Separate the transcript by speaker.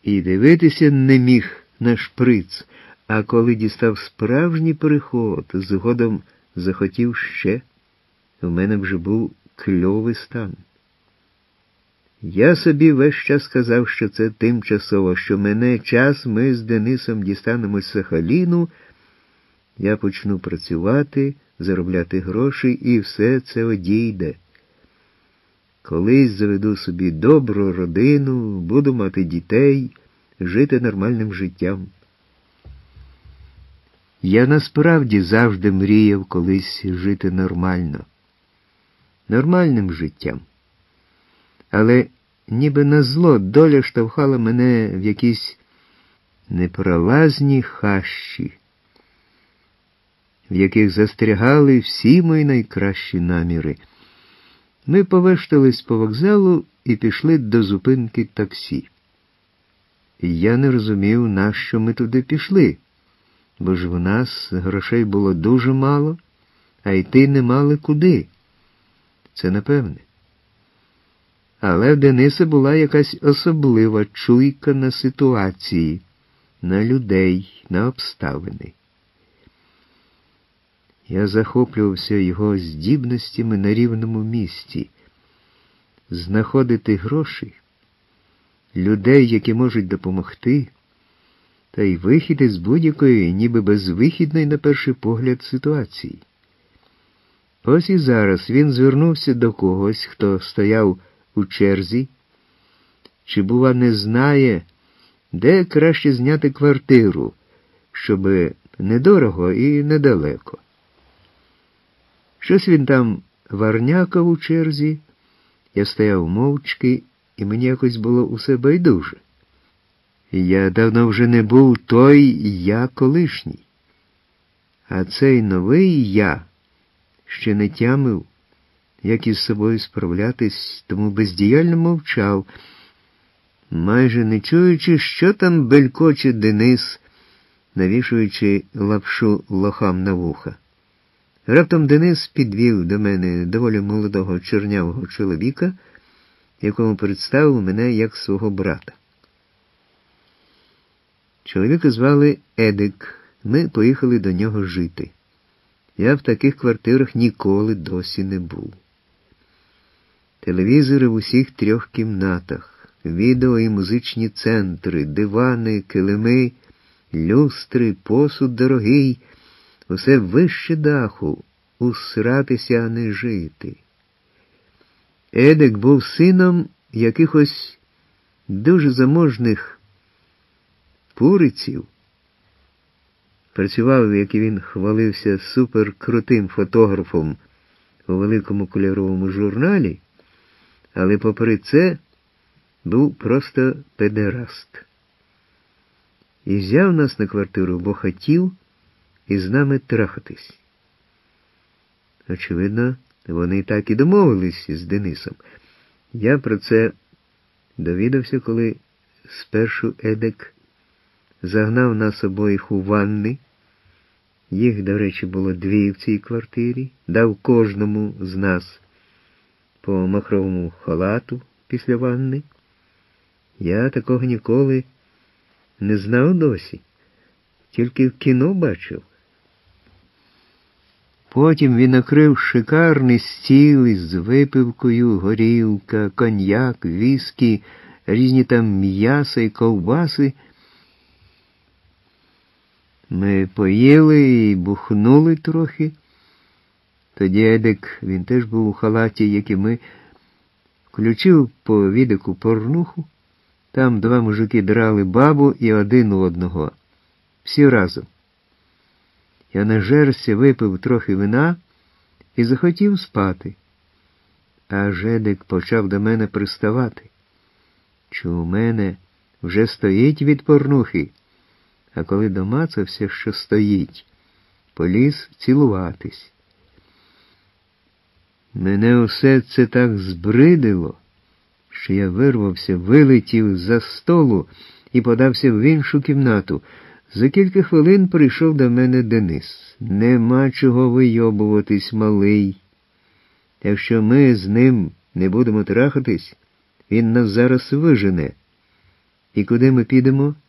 Speaker 1: і дивитися не міг на шприц, а коли дістав справжній переход, згодом захотів ще, в мене вже був кльовий стан. Я собі весь час сказав, що це тимчасово, що мене час, ми з Денисом дістанемо з Сахаліну, я почну працювати, заробляти гроші, і все це одійде. Колись заведу собі добру родину, буду мати дітей, жити нормальним життям. Я насправді завжди мріяв колись жити нормально. Нормальним життям. Але ніби назло доля штовхала мене в якісь непролазні хащі, в яких застрягали всі мої найкращі наміри. Ми повештались по вокзалу і пішли до зупинки таксі. І я не розумів, нащо ми туди пішли, бо ж в нас грошей було дуже мало, а йти не мали куди. Це напевне. Але в Дениса була якась особлива чуйка на ситуації, на людей, на обставини. Я захоплювався його здібностями на рівному місці. Знаходити гроші, людей, які можуть допомогти, та й вихід із будь-якої, ніби безвихідної на перший погляд ситуації. Ось і зараз він звернувся до когось, хто стояв у черзі, чи, бува, не знає, де краще зняти квартиру, щоб недорого і недалеко. Щось він там варнякав у черзі, я стояв мовчки, і мені якось було усе байдуже. Я давно вже не був той я колишній. А цей новий я ще не тямив, як із собою справлятись, тому бездіяльно мовчав, майже не чуючи, що там белькоче Денис, навішуючи лапшу лохам на вуха. Раптом Денис підвів до мене доволі молодого чорнявого чоловіка, якому представив мене як свого брата. Чоловіка звали Едик, ми поїхали до нього жити. Я в таких квартирах ніколи досі не був. Телевізори в усіх 3 кімнатах, відео і музичні центри, дивани, килими, люстри, посуд дорогий, усе вище даху, усратися, а не жити. Едик був сином якихось дуже заможних пуриців. Працював, як і він хвалився, суперкрутим фотографом у великому кольоровому журналі, але попри це був просто педераст. І взяв нас на квартиру, бо хотів із нами трахатись. Очевидно, вони так і домовились з Денисом. Я про це довідався, коли спершу Едик загнав нас обоїх у ванни. Їх, до речі, було 2 в цій квартирі. Дав кожному з нас по махровому халату після ванни. Я такого ніколи не знав досі. Тільки в кіно бачив. Потім він накрив шикарний стіл із випивкою, горілка, коньяк, віскі, різні там м'яса і ковбаси. Ми поїли і бухнули трохи. Тоді Едик, він теж був у халаті, як і ми, включив по відику порнуху. Там 2 мужики драли бабу і один у одного. Всі разом. Я нажерся, випив трохи вина і захотів спати. Аж Едик почав до мене приставати. Чи у мене вже стоїть від порнухи? А коли домацався, що стоїть, поліз цілуватись. Мене усе це так збридило, що я вирвався, вилетів за столу і подався в іншу кімнату. За кілька хвилин прийшов до мене Денис. Нема чого вийобуватись, малий. Якщо ми з ним не будемо трахатись, він нас зараз вижене. І куди ми підемо?